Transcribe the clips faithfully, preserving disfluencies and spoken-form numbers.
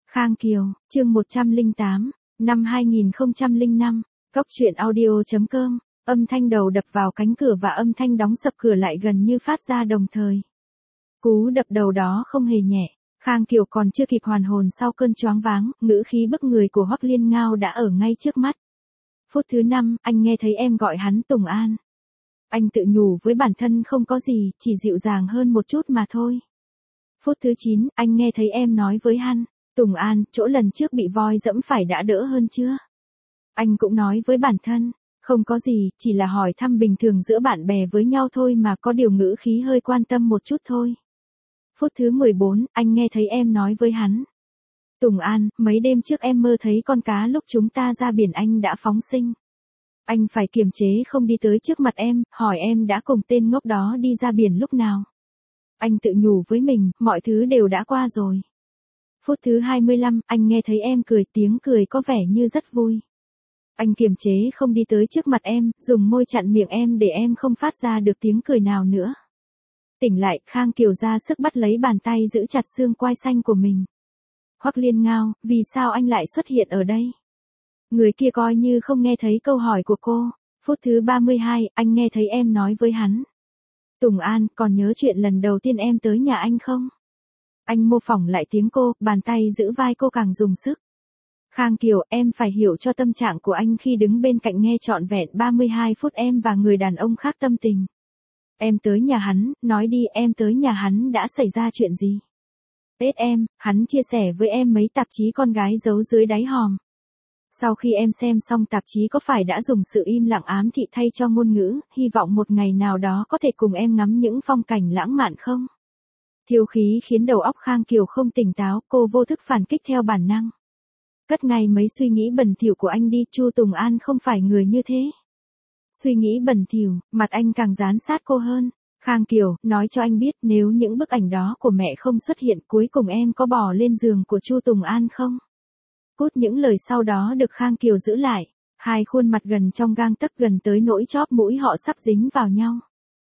Khang Kiều, chương một trăm lẻ tám, năm hai nghìn không trăm lẻ năm, Cóc truyện audio chấm com, âm thanh đầu đập vào cánh cửa và âm thanh đóng sập cửa lại gần như phát ra đồng thời. Cú đập đầu đó không hề nhẹ, Khang Kiều còn chưa kịp hoàn hồn sau cơn choáng váng, ngữ khí bức người của Hoắc Liên Ngao đã ở ngay trước mắt. Phút thứ năm, anh nghe thấy em gọi hắn Tùng An. Anh tự nhủ với bản thân không có gì, chỉ dịu dàng hơn một chút mà thôi. Phút thứ chín, anh nghe thấy em nói với hắn, Tùng An, chỗ lần trước bị voi dẫm phải đã đỡ hơn chưa? Anh cũng nói với bản thân, không có gì, chỉ là hỏi thăm bình thường giữa bạn bè với nhau thôi mà, có điều ngữ khí hơi quan tâm một chút thôi. Phút thứ mười bốn, anh nghe thấy em nói với hắn, Tùng An, mấy đêm trước em mơ thấy con cá lúc chúng ta ra biển anh đã phóng sinh. Anh phải kiềm chế không đi tới trước mặt em, hỏi em đã cùng tên ngốc đó đi ra biển lúc nào. Anh tự nhủ với mình, mọi thứ đều đã qua rồi. Phút thứ hai mươi lăm, anh nghe thấy em cười, tiếng cười có vẻ như rất vui. Anh kiềm chế không đi tới trước mặt em, dùng môi chặn miệng em để em không phát ra được tiếng cười nào nữa. Tỉnh lại, Khang Kiều ra sức bắt lấy bàn tay giữ chặt xương quai xanh của mình. Hoắc Liên Ngao, vì sao anh lại xuất hiện ở đây? Người kia coi như không nghe thấy câu hỏi của cô. Phút thứ ba mươi hai, anh nghe thấy em nói với hắn, Tùng An, còn nhớ chuyện lần đầu tiên em tới nhà anh không? Anh mô phỏng lại tiếng cô, bàn tay giữ vai cô càng dùng sức. Khang Kiều, em phải hiểu cho tâm trạng của anh khi đứng bên cạnh nghe trọn vẹn ba mươi hai phút em và người đàn ông khác tâm tình. Em tới nhà hắn, nói đi, em tới nhà hắn đã xảy ra chuyện gì? Tết em, hắn chia sẻ với em mấy tạp chí con gái giấu dưới đáy hòm. Sau khi em xem xong tạp chí có phải đã dùng sự im lặng ám thị thay cho ngôn ngữ, hy vọng một ngày nào đó có thể cùng em ngắm những phong cảnh lãng mạn không? Thiếu khí khiến đầu óc Khang Kiều không tỉnh táo, cô vô thức phản kích theo bản năng. Cất ngay mấy suy nghĩ bẩn thỉu của anh đi, Chu Tùng An không phải người như thế. Suy nghĩ bẩn thỉu, mặt anh càng dán sát cô hơn. Khang Kiều, nói cho anh biết nếu những bức ảnh đó của mẹ không xuất hiện, cuối cùng em có bò lên giường của Chu Tùng An không? Cút, những lời sau đó được Khang Kiều giữ lại. Hai khuôn mặt gần trong gang tấc, gần tới nỗi chóp mũi họ sắp dính vào nhau.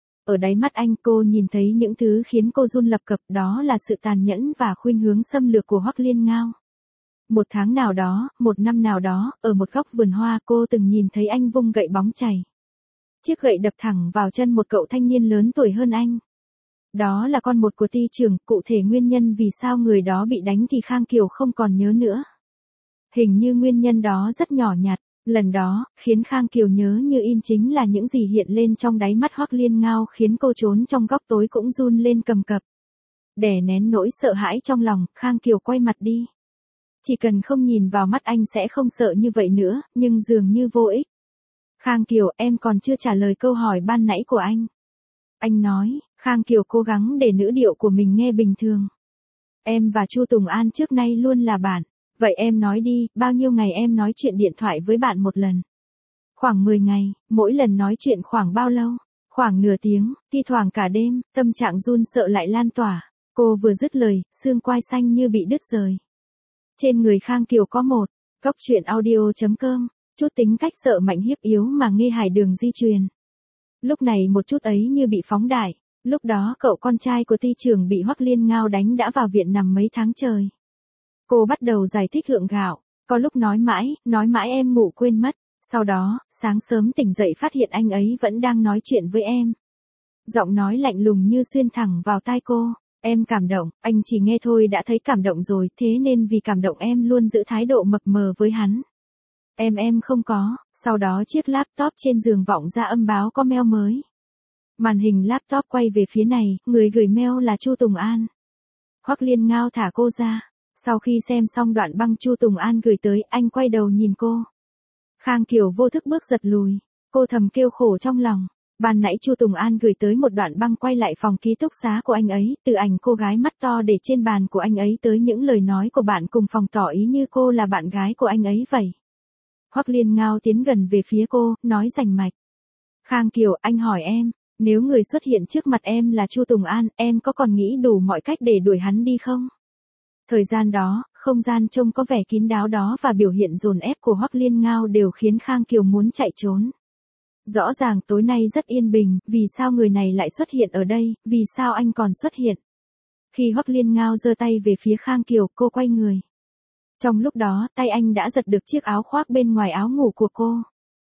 Ở đáy mắt anh, cô nhìn thấy những thứ khiến cô run lập cập, đó là sự tàn nhẫn và khuynh hướng xâm lược của Hoắc Liên Ngao. Một tháng nào đó, một năm nào đó, ở một góc vườn hoa, cô từng nhìn thấy anh vung gậy bóng chày. Chiếc gậy đập thẳng vào chân một cậu thanh niên lớn tuổi hơn anh. Đó là con một của ty trưởng, cụ thể nguyên nhân vì sao người đó bị đánh thì Khang Kiều không còn nhớ nữa. Hình như nguyên nhân đó rất nhỏ nhặt, lần đó, khiến Khang Kiều nhớ như in chính là những gì hiện lên trong đáy mắt Hoắc Liên Ngao, khiến cô trốn trong góc tối cũng run lên cầm cập. Đè nén nỗi sợ hãi trong lòng, Khang Kiều quay mặt đi. Chỉ cần không nhìn vào mắt anh sẽ không sợ như vậy nữa, nhưng dường như vô ích. Khang Kiều, em còn chưa trả lời câu hỏi ban nãy của anh. Anh nói, Khang Kiều cố gắng để ngữ điệu của mình nghe bình thường. Em và Chu Tùng An trước nay luôn là bạn. Vậy em nói đi, bao nhiêu ngày em nói chuyện điện thoại với bạn một lần? Khoảng mười ngày, mỗi lần nói chuyện khoảng bao lâu? Khoảng nửa tiếng, thi thoảng cả đêm, tâm trạng run sợ lại lan tỏa. Cô vừa dứt lời, xương quai xanh như bị đứt rời. Trên người Khang Kiều có một, Cóc truyện audio chấm com, chút tính cách sợ mạnh hiếp yếu mà Nghê Hải Đường di truyền. Lúc này một chút ấy như bị phóng đại, lúc đó cậu con trai của ty trưởng bị Hoắc Liên Ngao đánh đã vào viện nằm mấy tháng trời. Cô bắt đầu giải thích gượng gạo, có lúc nói mãi, nói mãi em ngủ quên mất, sau đó, sáng sớm tỉnh dậy phát hiện anh ấy vẫn đang nói chuyện với em. Giọng nói lạnh lùng như xuyên thẳng vào tai cô, em cảm động, anh chỉ nghe thôi đã thấy cảm động rồi, thế nên vì cảm động em luôn giữ thái độ mập mờ với hắn. Em em không có, sau đó chiếc laptop trên giường vọng ra âm báo có mail mới. Màn hình laptop quay về phía này, người gửi mail là Chu Tùng An. Hoắc Liên Ngao thả cô ra. Sau khi xem xong đoạn băng Chu Tùng An gửi tới, anh quay đầu nhìn cô. Khang Kiều vô thức bước giật lùi. Cô thầm kêu khổ trong lòng. Ban nãy Chu Tùng An gửi tới một đoạn băng quay lại phòng ký túc xá của anh ấy, từ ảnh cô gái mắt to để trên bàn của anh ấy tới những lời nói của bạn cùng phòng tỏ ý như cô là bạn gái của anh ấy vậy. Hoắc Liên Ngao tiến gần về phía cô, nói rành mạch. Khang Kiều, anh hỏi em, nếu người xuất hiện trước mặt em là Chu Tùng An, em có còn nghĩ đủ mọi cách để đuổi hắn đi không? Thời gian đó, không gian trông có vẻ kín đáo đó và biểu hiện dồn ép của Hoắc Liên Ngao đều khiến Khang Kiều muốn chạy trốn. Rõ ràng tối nay rất yên bình, vì sao người này lại xuất hiện ở đây, vì sao anh còn xuất hiện? Khi Hoắc Liên Ngao giơ tay về phía Khang Kiều, cô quay người. Trong lúc đó, tay anh đã giật được chiếc áo khoác bên ngoài áo ngủ của cô.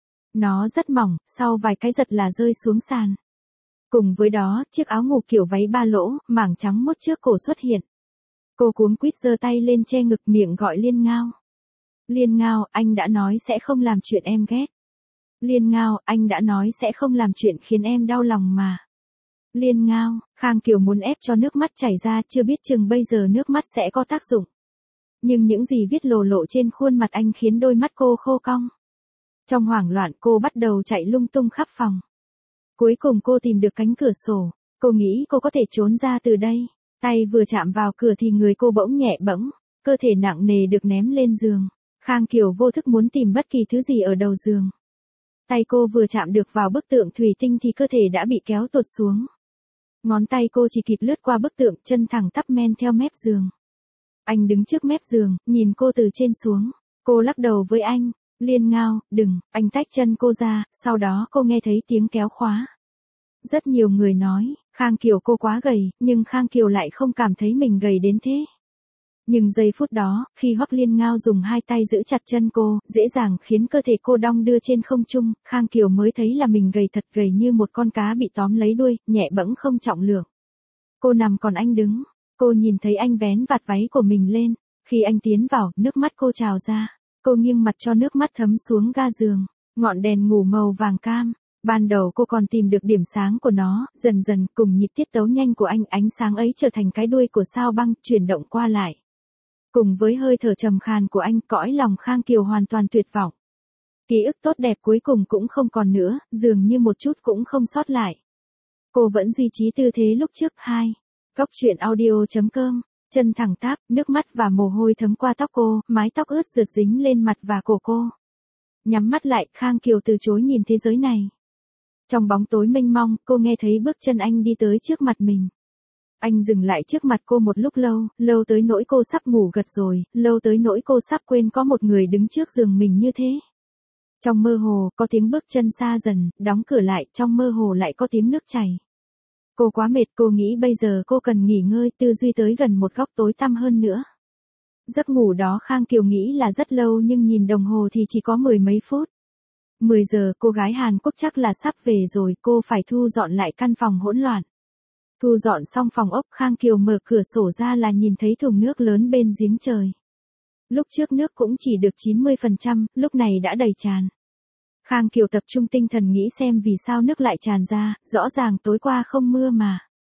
Nó rất mỏng, sau vài cái giật là rơi xuống sàn. Cùng với đó, chiếc áo ngủ kiểu váy ba lỗ, mảng trắng mốt trước cổ xuất hiện. Cô cuống quýt giơ tay lên che ngực miệng gọi Liên Ngao. Liên Ngao, anh đã nói sẽ không làm chuyện em ghét. Liên Ngao, anh đã nói sẽ không làm chuyện khiến em đau lòng mà. Liên Ngao, Khang Kiều muốn ép cho nước mắt chảy ra, chưa biết chừng bây giờ nước mắt sẽ có tác dụng. Nhưng những gì viết lồ lộ trên khuôn mặt anh khiến đôi mắt cô khô cong. Trong hoảng loạn cô bắt đầu chạy lung tung khắp phòng. Cuối cùng cô tìm được cánh cửa sổ, cô nghĩ cô có thể trốn ra từ đây. Tay vừa chạm vào cửa thì người cô bỗng nhẹ bẫng, cơ thể nặng nề được ném lên giường. Khang Kiều vô thức muốn tìm bất kỳ thứ gì ở đầu giường. Tay cô vừa chạm được vào bức tượng thủy tinh thì cơ thể đã bị kéo tuột xuống. Ngón tay cô chỉ kịp lướt qua bức tượng, chân thẳng tắp men theo mép giường. Anh đứng trước mép giường, nhìn cô từ trên xuống. Cô lắc đầu với anh, Liên Ngao, đừng, anh tách chân cô ra, sau đó cô nghe thấy tiếng kéo khóa. Rất nhiều người nói, Khang Kiều cô quá gầy, nhưng Khang Kiều lại không cảm thấy mình gầy đến thế. Nhưng giây phút đó, khi Hoắc Liên Ngao dùng hai tay giữ chặt chân cô, dễ dàng khiến cơ thể cô đong đưa trên không trung, Khang Kiều mới thấy là mình gầy thật, gầy như một con cá bị tóm lấy đuôi, nhẹ bẫng không trọng lượng. Cô nằm còn anh đứng, cô nhìn thấy anh vén vạt váy của mình lên, khi anh tiến vào, nước mắt cô trào ra, cô nghiêng mặt cho nước mắt thấm xuống ga giường, ngọn đèn ngủ màu vàng cam. Ban đầu cô còn tìm được điểm sáng của nó, dần dần cùng nhịp tiết tấu nhanh của anh, ánh sáng ấy trở thành cái đuôi của sao băng, chuyển động qua lại. Cùng với hơi thở trầm khàn của anh, cõi lòng Khang Kiều hoàn toàn tuyệt vọng. Ký ức tốt đẹp cuối cùng cũng không còn nữa, dường như một chút cũng không sót lại. Cô vẫn duy trì tư thế lúc trước. Hai. Góc truyện audio chấm com, chân thẳng tắp, nước mắt và mồ hôi thấm qua tóc cô, mái tóc ướt rượt dính lên mặt và cổ cô. Nhắm mắt lại, Khang Kiều từ chối nhìn thế giới này. Trong bóng tối mênh mông, cô nghe thấy bước chân anh đi tới trước mặt mình. Anh dừng lại trước mặt cô một lúc lâu, lâu tới nỗi cô sắp ngủ gật rồi, lâu tới nỗi cô sắp quên có một người đứng trước giường mình như thế. Trong mơ hồ, có tiếng bước chân xa dần, đóng cửa lại, trong mơ hồ lại có tiếng nước chảy. Cô quá mệt, cô nghĩ bây giờ cô cần nghỉ ngơi, tư duy tới gần một góc tối tăm hơn nữa. Giấc ngủ đó Khang Kiều nghĩ là rất lâu nhưng nhìn đồng hồ thì chỉ có mười mấy phút. mười giờ, cô gái Hàn Quốc chắc là sắp về rồi, cô phải thu dọn lại căn phòng hỗn loạn. Thu dọn xong phòng ốc, Khang Kiều mở cửa sổ ra là nhìn thấy thùng nước lớn bên giếng trời. Lúc trước nước cũng chỉ được chín mươi phần trăm, lúc này đã đầy tràn. Khang Kiều tập trung tinh thần nghĩ xem vì sao nước lại tràn ra, rõ ràng tối qua không mưa mà.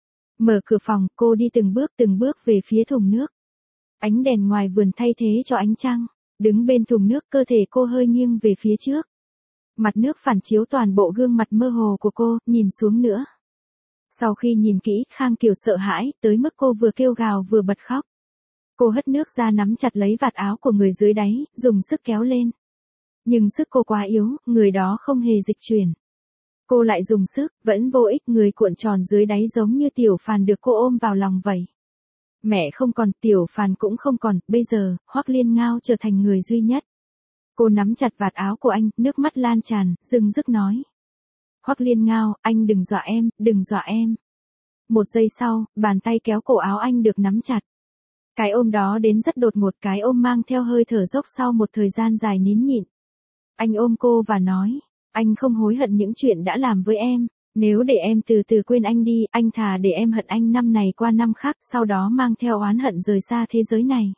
Mở cửa phòng, cô đi từng bước từng bước về phía thùng nước. Ánh đèn ngoài vườn thay thế cho ánh trăng. Đứng bên thùng nước, cơ thể cô hơi nghiêng về phía trước. Mặt nước phản chiếu toàn bộ gương mặt mơ hồ của cô, nhìn xuống nữa. Sau khi nhìn kỹ, Khang Kiều sợ hãi, tới mức cô vừa kêu gào vừa bật khóc. Cô hất nước ra nắm chặt lấy vạt áo của người dưới đáy, dùng sức kéo lên. Nhưng sức cô quá yếu, người đó không hề dịch chuyển. Cô lại dùng sức, vẫn vô ích, người cuộn tròn dưới đáy giống như Tiểu Phàn được cô ôm vào lòng vậy. Mẹ không còn, Tiểu Phàn cũng không còn, bây giờ, Hoắc Liên Ngao trở thành người duy nhất. Cô nắm chặt vạt áo của anh, nước mắt lan tràn, dưng dứt nói. Hoắc Liên Ngao, anh đừng dọa em, đừng dọa em. Một giây sau, bàn tay kéo cổ áo anh được nắm chặt. Cái ôm đó đến rất đột ngột, cái ôm mang theo hơi thở dốc sau một thời gian dài nín nhịn. Anh ôm cô và nói, anh không hối hận những chuyện đã làm với em. Nếu để em từ từ quên anh đi, anh thà để em hận anh năm này qua năm khác, sau đó mang theo oán hận rời xa thế giới này.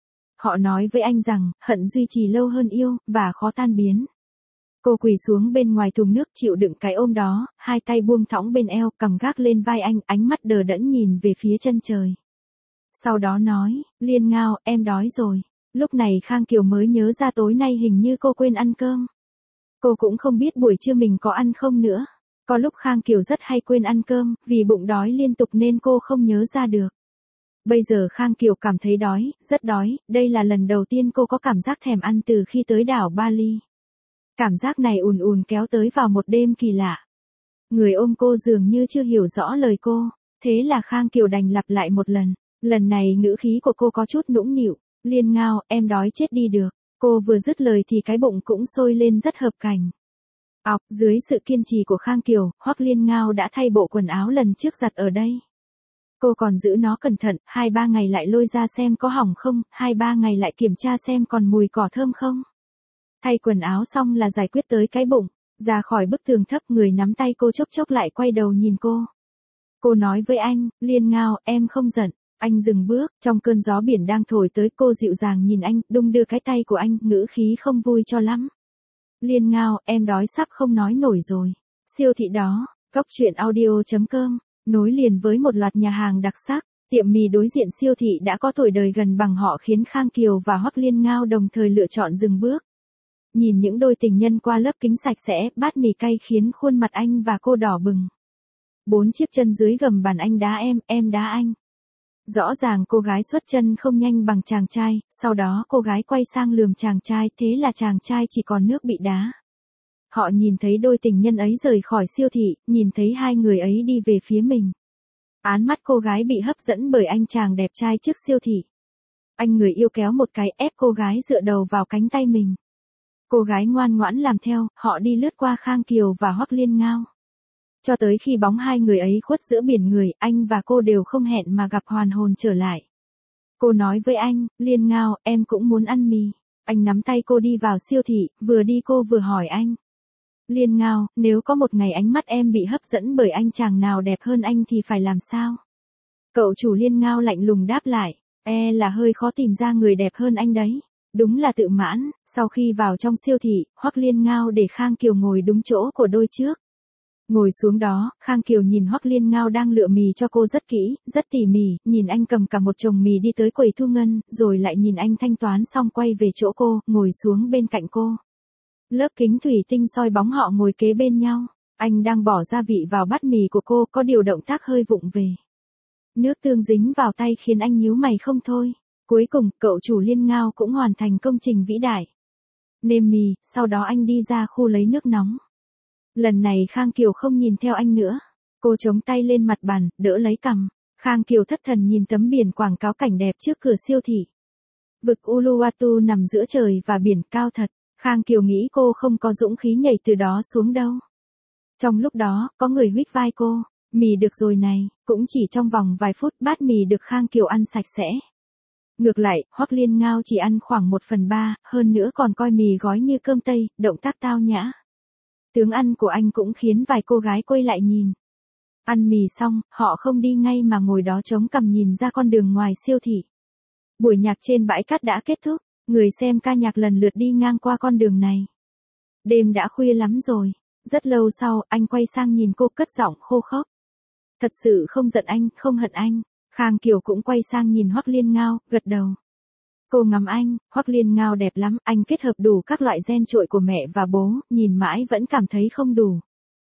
Họ nói với anh rằng, hận duy trì lâu hơn yêu, và khó tan biến. Cô quỳ xuống bên ngoài thùng nước chịu đựng cái ôm đó, hai tay buông thõng bên eo, cầm gác lên vai anh, ánh mắt đờ đẫn nhìn về phía chân trời. Sau đó nói, Liên Ngao, em đói rồi. Lúc này Khang Kiều mới nhớ ra tối nay hình như cô quên ăn cơm. Cô cũng không biết buổi trưa mình có ăn không nữa. Có lúc Khang Kiều rất hay quên ăn cơm, vì bụng đói liên tục nên cô không nhớ ra được. Bây giờ Khang Kiều cảm thấy đói, rất đói, đây là lần đầu tiên cô có cảm giác thèm ăn từ khi tới đảo Bali. Cảm giác này ùn ùn kéo tới vào một đêm kỳ lạ. Người ôm cô dường như chưa hiểu rõ lời cô, thế là Khang Kiều đành lặp lại một lần. Lần này ngữ khí của cô có chút nũng nịu, Liên Ngao, em đói chết đi được. Cô vừa dứt lời thì cái bụng cũng sôi lên rất hợp cảnh. Ọc, dưới sự kiên trì của Khang Kiều, Hoắc Liên Ngao đã thay bộ quần áo lần trước giặt ở đây. Cô còn giữ nó cẩn thận, hai ba ngày lại lôi ra xem có hỏng không, hai ba ngày lại kiểm tra xem còn mùi cỏ thơm không. Thay quần áo xong là giải quyết tới cái bụng, ra khỏi bức tường thấp người nắm tay cô chốc chốc lại quay đầu nhìn cô. Cô nói với anh, Liên Ngao, em không giận. Anh dừng bước, trong cơn gió biển đang thổi tới cô dịu dàng nhìn anh, đung đưa cái tay của anh, ngữ khí không vui cho lắm. Liên Ngao, em đói sắp không nói nổi rồi. Siêu thị đó, cốc truyện audio chấm com, nối liền với một loạt nhà hàng đặc sắc, tiệm mì đối diện siêu thị đã có tuổi đời gần bằng họ khiến Khang Kiều và Hoắc Liên Ngao đồng thời lựa chọn dừng bước. Nhìn những đôi tình nhân qua lớp kính sạch sẽ, bát mì cay khiến khuôn mặt anh và cô đỏ bừng. Bốn chiếc chân dưới gầm bàn anh đá em, em đá anh. Rõ ràng cô gái xuất chân không nhanh bằng chàng trai, sau đó cô gái quay sang lườm chàng trai, thế là chàng trai chỉ còn nước bị đá. Họ nhìn thấy đôi tình nhân ấy rời khỏi siêu thị, nhìn thấy hai người ấy đi về phía mình. Án mắt cô gái bị hấp dẫn bởi anh chàng đẹp trai trước siêu thị. Anh người yêu kéo một cái ép cô gái dựa đầu vào cánh tay mình. Cô gái ngoan ngoãn làm theo, họ đi lướt qua Khang Kiều và Hoắc Liên Ngao. Cho tới khi bóng hai người ấy khuất giữa biển người, anh và cô đều không hẹn mà gặp hoàn hồn trở lại. Cô nói với anh, Liên Ngao, em cũng muốn ăn mì. Anh nắm tay cô đi vào siêu thị, vừa đi cô vừa hỏi anh. Liên Ngao, nếu có một ngày ánh mắt em bị hấp dẫn bởi anh chàng nào đẹp hơn anh thì phải làm sao? Cậu chủ Liên Ngao lạnh lùng đáp lại, e là hơi khó tìm ra người đẹp hơn anh đấy. Đúng là tự mãn, sau khi vào trong siêu thị, Hoắc Liên Ngao để Khang Kiều ngồi đúng chỗ của đôi trước. Ngồi xuống đó, Khang Kiều nhìn Hoắc Liên Ngao đang lựa mì cho cô rất kỹ, rất tỉ mỉ, nhìn anh cầm cả một chồng mì đi tới quầy thu ngân, rồi lại nhìn anh thanh toán xong quay về chỗ cô, ngồi xuống bên cạnh cô. Lớp kính thủy tinh soi bóng họ ngồi kế bên nhau, anh đang bỏ gia vị vào bát mì của cô, có điều động tác hơi vụng về. Nước tương dính vào tay khiến anh nhíu mày không thôi. Cuối cùng, cậu chủ Liên Ngao cũng hoàn thành công trình vĩ đại. Nêm mì, sau đó anh đi ra khu lấy nước nóng. Lần này Khang Kiều không nhìn theo anh nữa. Cô chống tay lên mặt bàn, đỡ lấy cằm. Khang Kiều thất thần nhìn tấm biển quảng cáo cảnh đẹp trước cửa siêu thị. Vực Uluwatu nằm giữa trời và biển cao thật. Khang Kiều nghĩ cô không có dũng khí nhảy từ đó xuống đâu. Trong lúc đó, có người huých vai cô. Mì được rồi này, cũng chỉ trong vòng vài phút bát mì được Khang Kiều ăn sạch sẽ. Ngược lại, Hoắc Liên Ngao chỉ ăn khoảng một phần ba, hơn nữa còn coi mì gói như cơm tây, động tác tao nhã. Tướng ăn của anh cũng khiến vài cô gái quay lại nhìn. Ăn mì xong, họ không đi ngay mà ngồi đó chống cằm nhìn ra con đường ngoài siêu thị. Buổi nhạc trên bãi cát đã kết thúc, người xem ca nhạc lần lượt đi ngang qua con đường này. Đêm đã khuya lắm rồi, rất lâu sau, anh quay sang nhìn cô cất giọng khô khốc. Thật sự không giận anh, không hận anh. Khang Kiều cũng quay sang nhìn Hoắc Liên Ngao, gật đầu. Cô ngắm anh, Hoắc Liên Ngao đẹp lắm, anh kết hợp đủ các loại gen trội của mẹ và bố, nhìn mãi vẫn cảm thấy không đủ.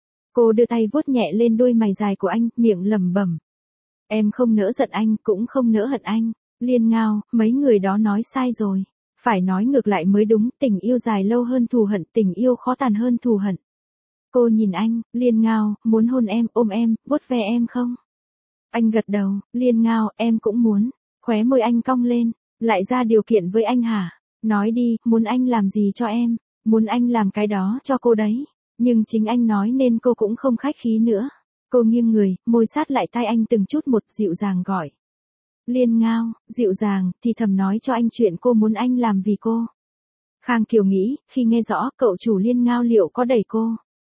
Cô đưa tay vuốt nhẹ lên đôi mày dài của anh, miệng lẩm bẩm. Em không nỡ giận anh, cũng không nỡ hận anh. Liên Ngao, mấy người đó nói sai rồi. Phải nói ngược lại mới đúng, tình yêu dài lâu hơn thù hận, tình yêu khó tàn hơn thù hận. Cô nhìn anh, Liên Ngao, muốn hôn em, ôm em, vuốt ve em không? Anh gật đầu, Liên Ngao, em cũng muốn. Khóe môi anh cong lên, lại ra điều kiện với anh hả? Nói đi, muốn anh làm gì cho em? Muốn anh làm cái đó cho cô đấy. Nhưng chính anh nói nên cô cũng không khách khí nữa. Cô nghiêng người, môi sát lại tai anh từng chút một, dịu dàng gọi. Liên Ngao, dịu dàng, thì thầm nói cho anh chuyện cô muốn anh làm vì cô. Khang Kiều nghĩ, khi nghe rõ cậu chủ Liên Ngao liệu có đẩy cô.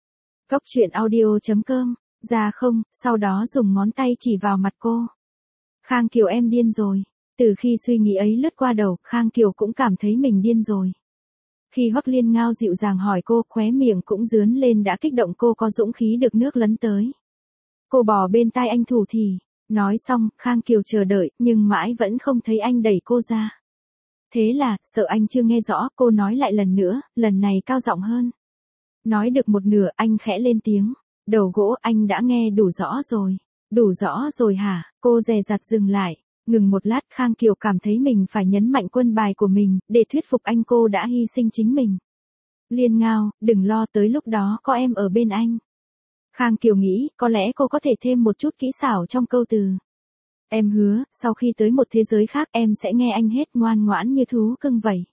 Cốc truyện audio chấm com, ra không, sau đó dùng ngón tay chỉ vào mặt cô. Khang Kiều em điên rồi. Từ khi suy nghĩ ấy lướt qua đầu, Khang Kiều cũng cảm thấy mình điên rồi. Khi Hoắc Liên Ngao dịu dàng hỏi cô, khóe miệng cũng rướn lên đã kích động cô có dũng khí được nước lấn tới. Cô bò bên tai anh thủ thỉ. Nói xong, Khang Kiều chờ đợi, nhưng mãi vẫn không thấy anh đẩy cô ra. Thế là, sợ anh chưa nghe rõ, cô nói lại lần nữa, lần này cao giọng hơn. Nói được một nửa, anh khẽ lên tiếng. Đầu gỗ, anh đã nghe đủ rõ rồi. Đủ rõ rồi hả? Cô dè dặt dừng lại. Ngừng một lát, Khang Kiều cảm thấy mình phải nhấn mạnh quân bài của mình, để thuyết phục anh cô đã hy sinh chính mình. Liên Ngao, đừng lo, tới lúc đó có em ở bên anh. Khang Kiều nghĩ, có lẽ cô có thể thêm một chút kỹ xảo trong câu từ. Em hứa, sau khi tới một thế giới khác em sẽ nghe anh hết, ngoan ngoãn như thú cưng vậy.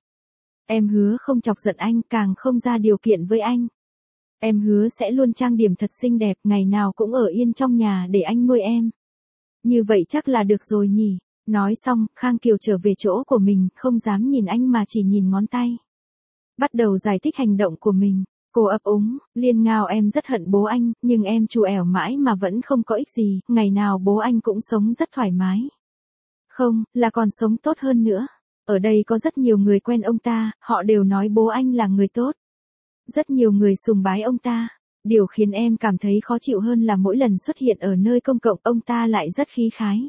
Em hứa không chọc giận anh, càng không ra điều kiện với anh. Em hứa sẽ luôn trang điểm thật xinh đẹp, ngày nào cũng ở yên trong nhà để anh nuôi em. Như vậy chắc là được rồi nhỉ. Nói xong, Khang Kiều trở về chỗ của mình, không dám nhìn anh mà chỉ nhìn ngón tay. Bắt đầu giải thích hành động của mình. Cô ấp úng, Liên Ngao em rất hận bố anh, nhưng em trù ẻo mãi mà vẫn không có ích gì, ngày nào bố anh cũng sống rất thoải mái. Không, là còn sống tốt hơn nữa. Ở đây có rất nhiều người quen ông ta, họ đều nói bố anh là người tốt. Rất nhiều người sùng bái ông ta. Điều khiến em cảm thấy khó chịu hơn là mỗi lần xuất hiện ở nơi công cộng ông ta lại rất khí khái.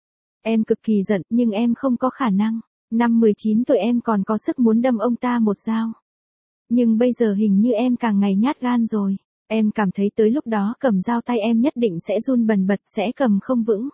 Em cực kỳ giận nhưng em không có khả năng. Năm mười chín tuổi em còn có sức muốn đâm ông ta một dao. Nhưng bây giờ hình như em càng ngày nhát gan rồi. Em cảm thấy tới lúc đó cầm dao tay em nhất định sẽ run bần bật, sẽ cầm không vững.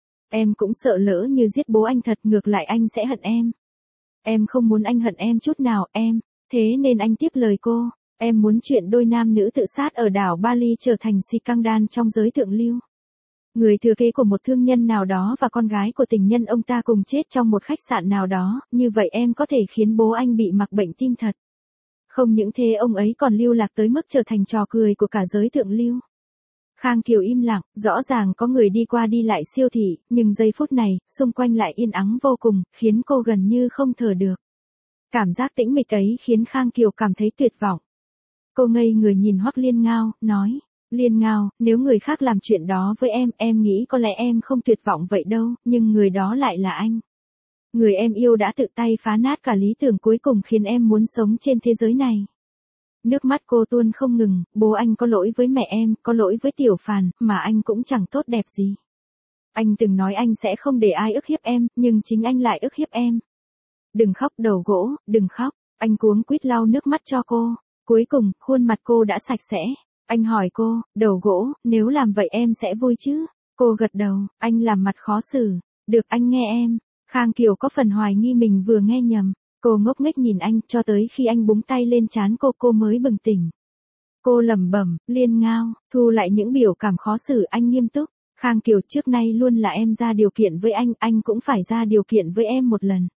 Em cũng sợ lỡ như giết bố anh thật, ngược lại anh sẽ hận em. Em không muốn anh hận em chút nào, em. Thế nên anh tiếp lời cô. Em muốn chuyện đôi nam nữ tự sát ở đảo Bali trở thành scandal trong giới thượng lưu. Người thừa kế của một thương nhân nào đó và con gái của tình nhân ông ta cùng chết trong một khách sạn nào đó, như vậy em có thể khiến bố anh bị mắc bệnh tim thật. Không những thế ông ấy còn lưu lạc tới mức trở thành trò cười của cả giới thượng lưu. Khang Kiều im lặng, rõ ràng có người đi qua đi lại siêu thị, nhưng giây phút này, xung quanh lại yên ắng vô cùng, khiến cô gần như không thở được. Cảm giác tĩnh mịch ấy khiến Khang Kiều cảm thấy tuyệt vọng. Cô ngây người nhìn Hoắc Liên Ngao, nói, Liên Ngao, nếu người khác làm chuyện đó với em, em nghĩ có lẽ em không tuyệt vọng vậy đâu, nhưng người đó lại là anh. Người em yêu đã tự tay phá nát cả lý tưởng cuối cùng khiến em muốn sống trên thế giới này. Nước mắt cô tuôn không ngừng, bố anh có lỗi với mẹ em, có lỗi với Tiểu Phàn, mà anh cũng chẳng tốt đẹp gì. Anh từng nói anh sẽ không để ai ức hiếp em, nhưng chính anh lại ức hiếp em. Đừng khóc đầu gỗ, đừng khóc, anh cuống quýt lau nước mắt cho cô. Cuối cùng, khuôn mặt cô đã sạch sẽ. Anh hỏi cô, đầu gỗ, nếu làm vậy em sẽ vui chứ? Cô gật đầu, anh làm mặt khó xử. Được, anh nghe em. Khang Kiều có phần hoài nghi mình vừa nghe nhầm. Cô ngốc nghếch nhìn anh, cho tới khi anh búng tay lên trán cô, cô mới bừng tỉnh. Cô lẩm bẩm, Liên Ngao, thu lại những biểu cảm khó xử, anh nghiêm túc. Khang Kiều, trước nay luôn là em ra điều kiện với anh, anh cũng phải ra điều kiện với em một lần.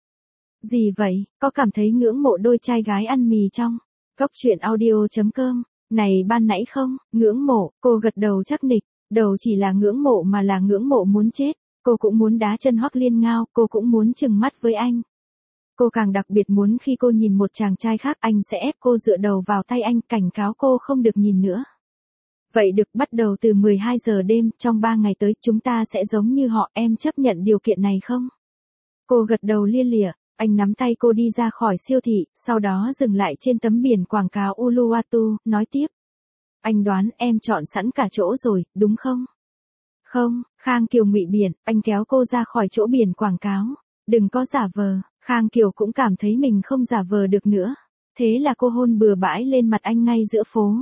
Gì vậy, có cảm thấy ngưỡng mộ đôi trai gái ăn mì trong Cốc truyện audio chấm com. Này ban nãy không, ngưỡng mộ, cô gật đầu chắc nịch, đầu chỉ là ngưỡng mộ mà là ngưỡng mộ muốn chết. Cô cũng muốn đá chân Hoắc Liên Ngao, cô cũng muốn trừng mắt với anh. Cô càng đặc biệt muốn khi cô nhìn một chàng trai khác anh sẽ ép cô dựa đầu vào tay anh, cảnh cáo cô không được nhìn nữa. Vậy được, bắt đầu từ mười hai giờ đêm, trong ba ngày tới chúng ta sẽ giống như họ, em chấp nhận điều kiện này không? Cô gật đầu lia lịa, anh nắm tay cô đi ra khỏi siêu thị, sau đó dừng lại trên tấm biển quảng cáo Uluwatu, nói tiếp. Anh đoán em chọn sẵn cả chỗ rồi, đúng không? Không, Khang Kiều ngụy biện, anh kéo cô ra khỏi chỗ biển quảng cáo. Đừng có giả vờ, Khang Kiều cũng cảm thấy mình không giả vờ được nữa. Thế là cô hôn bừa bãi lên mặt anh ngay giữa phố.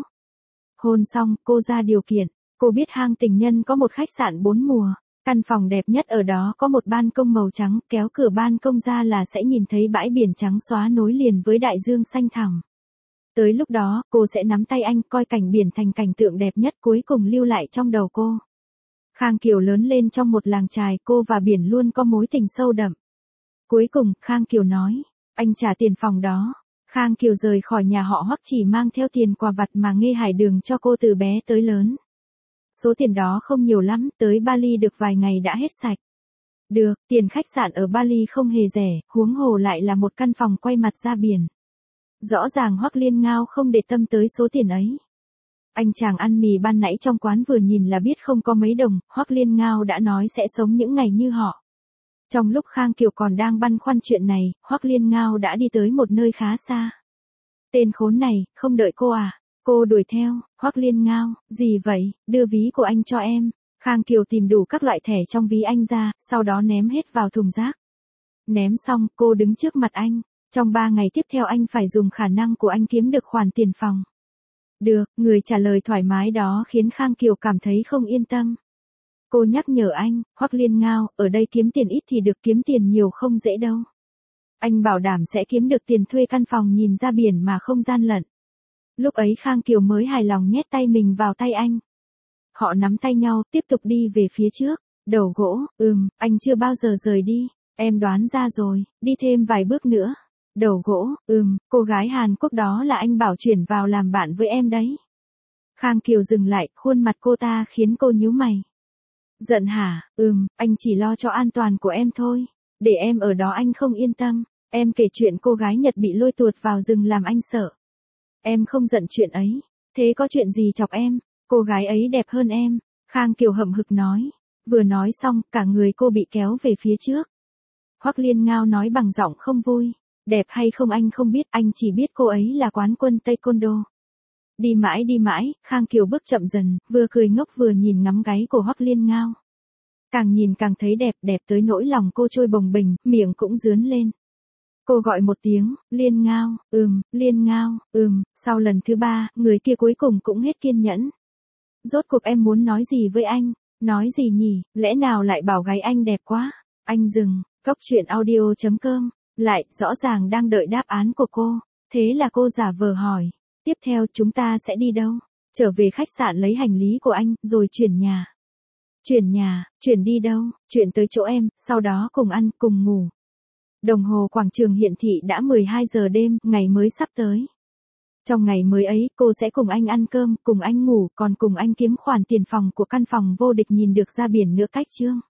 Hôn xong, cô ra điều kiện. Cô biết hang tình nhân có một khách sạn bốn mùa. Căn phòng đẹp nhất ở đó có một ban công màu trắng, kéo cửa ban công ra là sẽ nhìn thấy bãi biển trắng xóa nối liền với đại dương xanh thẳm. Tới lúc đó, cô sẽ nắm tay anh, coi cảnh biển thành cảnh tượng đẹp nhất cuối cùng lưu lại trong đầu cô. Khang Kiều lớn lên trong một làng chài, cô và biển luôn có mối tình sâu đậm. Cuối cùng, Khang Kiều nói, anh trả tiền phòng đó. Khang Kiều rời khỏi nhà họ Hoắc chỉ mang theo tiền quà vặt mà Nghê Hải Đường cho cô từ bé tới lớn. Số tiền đó không nhiều lắm, tới Bali được vài ngày đã hết sạch. Được, tiền khách sạn ở Bali không hề rẻ, huống hồ lại là một căn phòng quay mặt ra biển. Rõ ràng Hoắc Liên Ngao không để tâm tới số tiền ấy. Anh chàng ăn mì ban nãy trong quán vừa nhìn là biết không có mấy đồng, Hoắc Liên Ngao đã nói sẽ sống những ngày như họ. Trong lúc Khang Kiều còn đang băn khoăn chuyện này, Hoắc Liên Ngao đã đi tới một nơi khá xa. Tên khốn này, không đợi cô à? Cô đuổi theo, Hoắc Liên Ngao, gì vậy, đưa ví của anh cho em. Khang Kiều tìm đủ các loại thẻ trong ví anh ra, sau đó ném hết vào thùng rác. Ném xong, cô đứng trước mặt anh. Trong ba ngày tiếp theo anh phải dùng khả năng của anh kiếm được khoản tiền phòng. Được, người trả lời thoải mái đó khiến Khang Kiều cảm thấy không yên tâm. Cô nhắc nhở anh, Hoắc Liên Ngao, ở đây kiếm tiền ít thì được, kiếm tiền nhiều không dễ đâu. Anh bảo đảm sẽ kiếm được tiền thuê căn phòng nhìn ra biển mà không gian lận. Lúc ấy Khang Kiều mới hài lòng nhét tay mình vào tay anh. Họ nắm tay nhau, tiếp tục đi về phía trước. Đầu gỗ, ừm, anh chưa bao giờ rời đi. Em đoán ra rồi, đi thêm vài bước nữa. Đầu gỗ, ừm, cô gái Hàn Quốc đó là anh bảo chuyển vào làm bạn với em đấy. Khang Kiều dừng lại, khuôn mặt cô ta khiến cô nhíu mày. Giận hả? Ừm, anh chỉ lo cho an toàn của em thôi. Để em ở đó anh không yên tâm. Em kể chuyện cô gái Nhật bị lôi tuột vào rừng làm anh sợ. Em không giận chuyện ấy. Thế có chuyện gì chọc em? Cô gái ấy đẹp hơn em. Khang Kiều hậm hực nói. Vừa nói xong, cả người cô bị kéo về phía trước. Hoắc Liên Ngao nói bằng giọng không vui. Đẹp hay không anh không biết, anh chỉ biết cô ấy là quán quân taekwondo. Đi mãi đi mãi, Khang Kiều bước chậm dần, vừa cười ngốc vừa nhìn ngắm gáy của Hoắc Liên Ngao. Càng nhìn càng thấy đẹp, đẹp tới nỗi lòng cô trôi bồng bềnh, miệng cũng rướn lên. Cô gọi một tiếng, Liên Ngao, ừm, Liên Ngao, ừm, sau lần thứ ba, người kia cuối cùng cũng hết kiên nhẫn. Rốt cuộc em muốn nói gì với anh? Nói gì nhỉ, lẽ nào lại bảo gái anh đẹp quá? Anh dừng, cốc truyện audio chấm com, lại, rõ ràng đang đợi đáp án của cô. Thế là cô giả vờ hỏi. Tiếp theo chúng ta sẽ đi đâu? Trở về khách sạn lấy hành lý của anh, rồi chuyển nhà. Chuyển nhà, chuyển đi đâu? Chuyển tới chỗ em, sau đó cùng ăn, cùng ngủ. Đồng hồ quảng trường hiển thị đã mười hai giờ đêm, ngày mới sắp tới. Trong ngày mới ấy, cô sẽ cùng anh ăn cơm, cùng anh ngủ, còn cùng anh kiếm khoản tiền phòng của căn phòng vô địch nhìn được ra biển nữa cách chương.